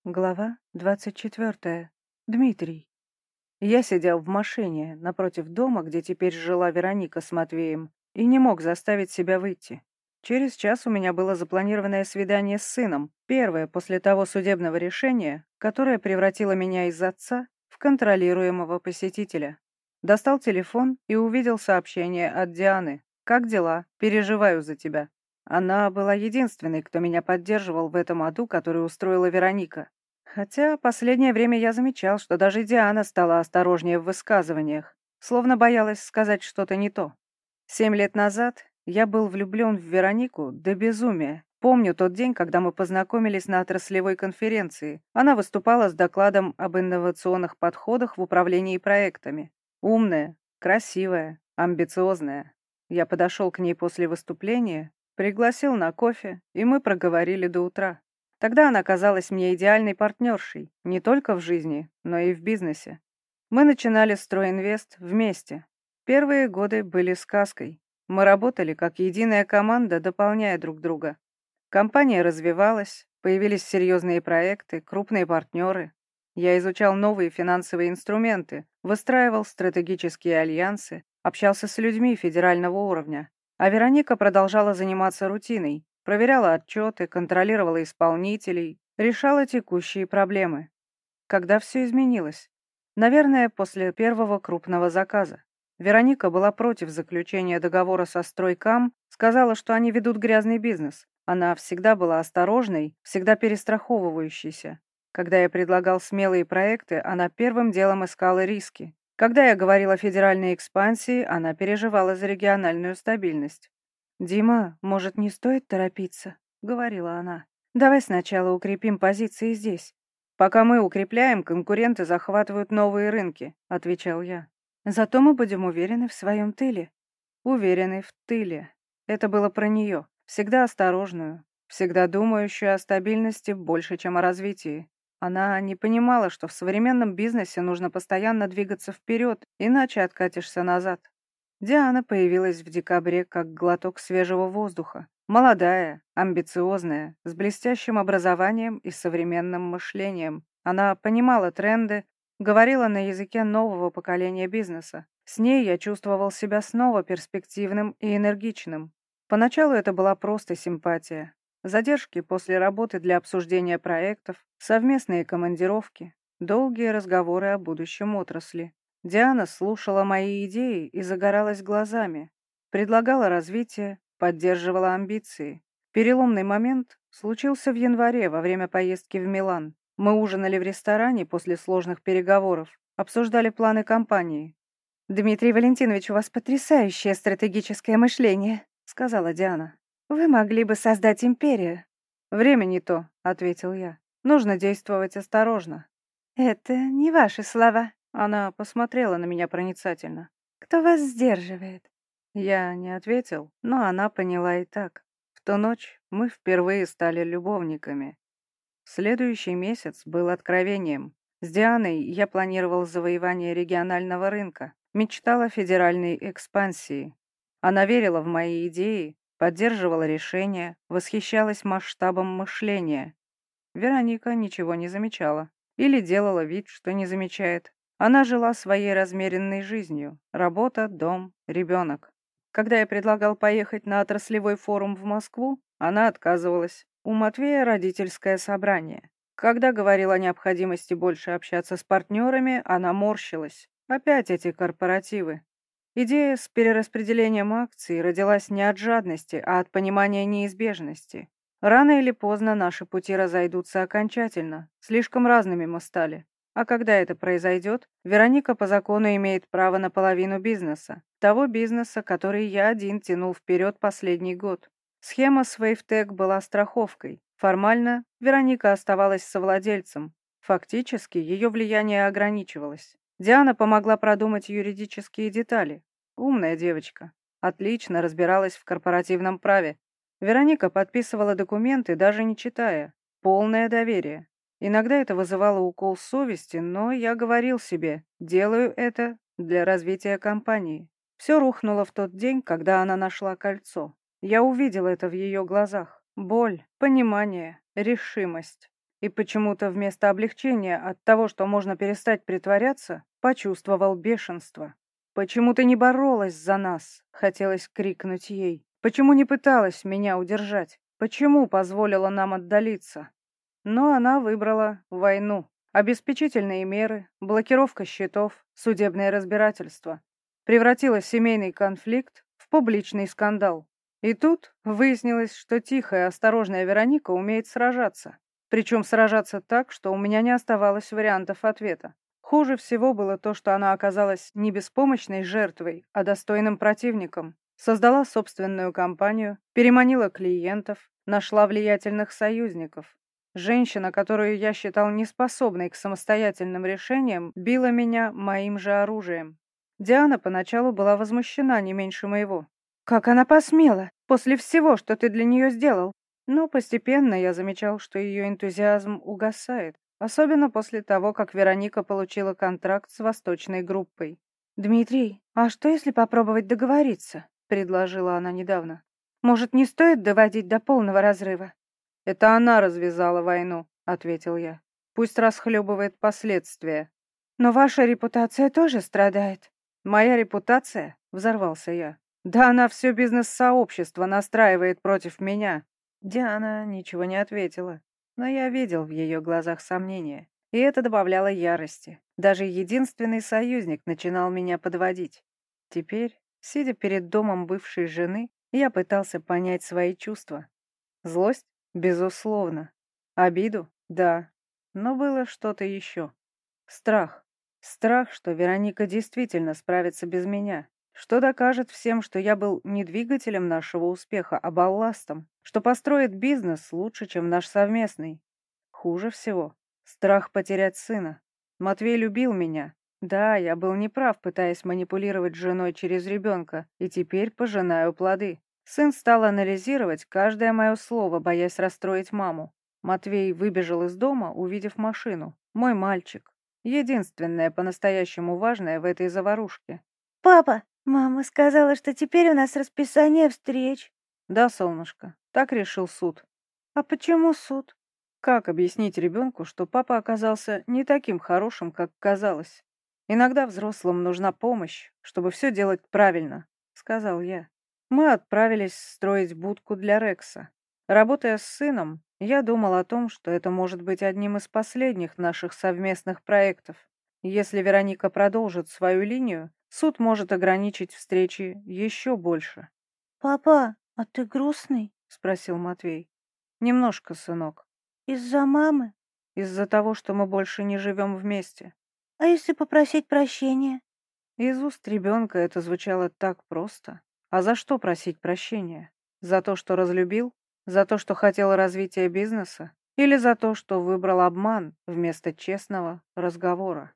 Глава 24. Дмитрий. Я сидел в машине напротив дома, где теперь жила Вероника с Матвеем, и не мог заставить себя выйти. Через час у меня было запланированное свидание с сыном, первое после того судебного решения, которое превратило меня из отца в контролируемого посетителя. Достал телефон и увидел сообщение от Дианы. «Как дела? Переживаю за тебя». Она была единственной, кто меня поддерживал в этом аду, который устроила Вероника. Хотя последнее время я замечал, что даже Диана стала осторожнее в высказываниях, словно боялась сказать что-то не то. 7 лет назад я был влюблен в Веронику до безумия. Помню тот день, когда мы познакомились на отраслевой конференции. Она выступала с докладом об инновационных подходах в управлении проектами. Умная, красивая, амбициозная. Я подошел к ней после выступления, пригласил на кофе, и мы проговорили до утра. Тогда она казалась мне идеальной партнершей, не только в жизни, но и в бизнесе. Мы начинали «Стройинвест» вместе. Первые годы были сказкой. Мы работали как единая команда, дополняя друг друга. Компания развивалась, появились серьезные проекты, крупные партнеры. Я изучал новые финансовые инструменты, выстраивал стратегические альянсы, общался с людьми федерального уровня. А Вероника продолжала заниматься рутиной, проверяла отчеты, контролировала исполнителей, решала текущие проблемы. Когда все изменилось? Наверное, после первого крупного заказа. Вероника была против заключения договора со Стройкам, сказала, что они ведут грязный бизнес. Она всегда была осторожной, всегда перестраховывающейся. Когда я предлагал смелые проекты, она первым делом искала риски. Когда я говорил о федеральной экспансии, она переживала за региональную стабильность. «Дима, может, не стоит торопиться?» — говорила она. «Давай сначала укрепим позиции здесь». «Пока мы укрепляем, конкуренты захватывают новые рынки», — отвечал я. «Зато мы будем уверены в своем тыле». Уверены в тыле. Это было про нее. Всегда осторожную, всегда думающую о стабильности больше, чем о развитии. Она не понимала, что в современном бизнесе нужно постоянно двигаться вперед, иначе откатишься назад. Диана появилась в декабре как глоток свежего воздуха. Молодая, амбициозная, с блестящим образованием и современным мышлением. Она понимала тренды, говорила на языке нового поколения бизнеса. С ней я чувствовал себя снова перспективным и энергичным. Поначалу это была просто симпатия. Задержки после работы для обсуждения проектов, совместные командировки, долгие разговоры о будущем отрасли. Диана слушала мои идеи и загоралась глазами, предлагала развитие, поддерживала амбиции. Переломный момент случился в январе во время поездки в Милан. Мы ужинали в ресторане после сложных переговоров, обсуждали планы компании. «Дмитрий Валентинович, у вас потрясающее стратегическое мышление», — сказала Диана. «Вы могли бы создать империю». «Время не то», — ответил я. «Нужно действовать осторожно». «Это не ваши слова». Она посмотрела на меня проницательно. «Кто вас сдерживает?» Я не ответил, но она поняла и так. В ту ночь мы впервые стали любовниками. Следующий месяц был откровением. С Дианой я планировал завоевание регионального рынка, мечтал о федеральной экспансии. Она верила в мои идеи, поддерживала решения, восхищалась масштабом мышления. Вероника ничего не замечала или делала вид, что не замечает. Она жила своей размеренной жизнью. Работа, дом, ребенок. Когда я предлагал поехать на отраслевой форум в Москву, она отказывалась. У Матвея родительское собрание. Когда говорил о необходимости больше общаться с партнерами, она морщилась. Опять эти корпоративы. Идея с перераспределением акций родилась не от жадности, а от понимания неизбежности. Рано или поздно наши пути разойдутся окончательно. Слишком разными мы стали. А когда это произойдет, Вероника по закону имеет право на половину бизнеса. Того бизнеса, который я один тянул вперед последний год. Схема с WaveTech была страховкой. Формально Вероника оставалась совладельцем. Фактически ее влияние ограничивалось. Диана помогла продумать юридические детали. Умная девочка. Отлично разбиралась в корпоративном праве. Вероника подписывала документы, даже не читая. Полное доверие. Иногда это вызывало укол совести, но я говорил себе, делаю это для развития компании. Все рухнуло в тот день, когда она нашла кольцо. Я увидел это в ее глазах. Боль, понимание, решимость. И почему-то вместо облегчения от того, что можно перестать притворяться, почувствовал бешенство. «Почему ты не боролась за нас?» — хотелось крикнуть ей. «Почему не пыталась меня удержать? Почему позволила нам отдалиться?» Но она выбрала войну. Обеспечительные меры, блокировка счетов, судебное разбирательство. Превратила семейный конфликт в публичный скандал. И тут выяснилось, что тихая, осторожная Вероника умеет сражаться. Причем сражаться так, что у меня не оставалось вариантов ответа. Хуже всего было то, что она оказалась не беспомощной жертвой, а достойным противником. Создала собственную компанию, переманила клиентов, нашла влиятельных союзников. Женщина, которую я считал неспособной к самостоятельным решениям, била меня моим же оружием. Диана поначалу была возмущена не меньше моего. «Как она посмела? После всего, что ты для нее сделал?» Но постепенно я замечал, что ее энтузиазм угасает, особенно после того, как Вероника получила контракт с восточной группой. «Дмитрий, а что если попробовать договориться?» — предложила она недавно. «Может, не стоит доводить до полного разрыва?» «Это она развязала войну», — ответил я. «Пусть расхлебывает последствия». «Но ваша репутация тоже страдает». «Моя репутация?» — взорвался я. «Да она все бизнес-сообщество настраивает против меня». Диана ничего не ответила, но я видел в ее глазах сомнение, и это добавляло ярости. Даже единственный союзник начинал меня подводить. Теперь, сидя перед домом бывшей жены, я пытался понять свои чувства. Злость? Безусловно. Обиду? Да. Но было что-то еще. Страх. Страх, что Вероника действительно справится без меня. Что докажет всем, что я был не двигателем нашего успеха, а балластом. Что построит бизнес лучше, чем наш совместный. Хуже всего. Страх потерять сына. Матвей любил меня. Да, я был неправ, пытаясь манипулировать женой через ребенка, и теперь пожинаю плоды. Сын стал анализировать каждое мое слово, боясь расстроить маму. Матвей выбежал из дома, увидев машину. Мой мальчик. Единственное по-настоящему важное в этой заварушке. «Папа, мама сказала, что теперь у нас расписание встреч». Да, солнышко, так решил суд. «А почему суд?» Как объяснить ребенку, что папа оказался не таким хорошим, как казалось? Иногда взрослым нужна помощь, чтобы все делать правильно, сказал я. Мы отправились строить будку для Рекса. Работая с сыном, я думал о том, что это может быть одним из последних наших совместных проектов. Если Вероника продолжит свою линию, суд может ограничить встречи еще больше. «Папа, а ты грустный?» — спросил Матвей. «Немножко, сынок. «Из-за мамы? Из-за того, что мы больше не живем вместе». А если попросить прощения?» Из уст ребенка это звучало так просто. А за что просить прощения? За то, что разлюбил? За то, что хотел развития бизнеса? Или за то, что выбрал обман вместо честного разговора?